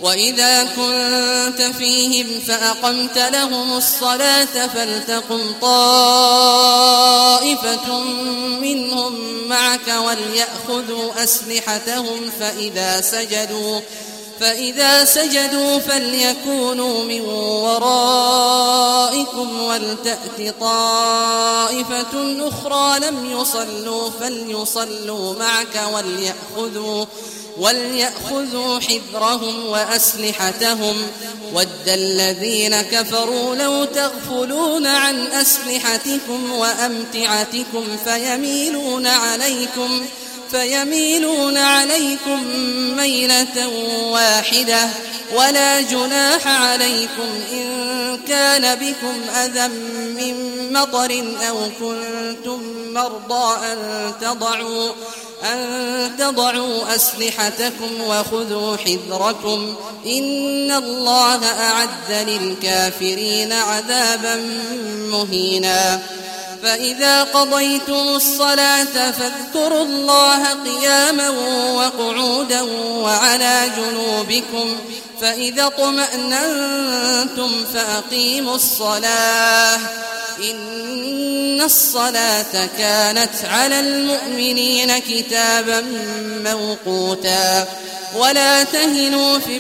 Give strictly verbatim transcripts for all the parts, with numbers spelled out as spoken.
وإذا كنت فيهم فأقمت لهم الصلاة فلتقم طائفة منهم معك وليأخذوا أسلحتهم فإذا سجدوا فإذا سجدوا فليكونوا من ورائكم ولتأت طائفة أخرى لم يصلوا فليصلوا معك وليأخذوا وليأخذوا حذرهم وأسلحتهم ود الذين كفروا لو تغفلون عن أسلحتكم وأمتعتكم فيميلون عليكم فيميلون عليكم ميلة واحدة ولا جناح عليكم إن كان بكم أذى من مطر أو كنتم مرضى أن تضعوا أن تضعوا أسلحتكم وخذوا حذركم إن الله أعد للكافرين عذابا مهينا فإذا قضيتم الصلاة فاذكروا الله قياما وقعودا وعلى جنوبكم فإذا اطمأننتم فأقيموا الصلاة إن الصلاة كانت على المؤمنين كتابا موقوتا ولا تهنوا في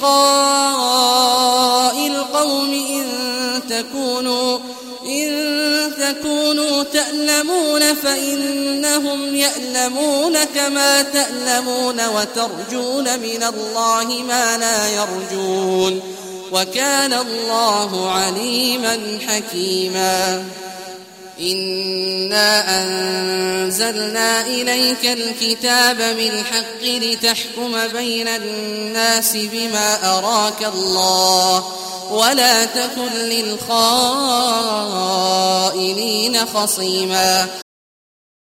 ابتغاء القوم إن تكونوا إن تكونوا تألمون فإنهم يألمون كما تألمون وترجون من الله ما لا يرجون وكان الله عليما حكيما إنا أنزلنا إليك الكتاب بالحق لتحكم بين الناس بما أراك الله ولا تكن للخائنين خصيما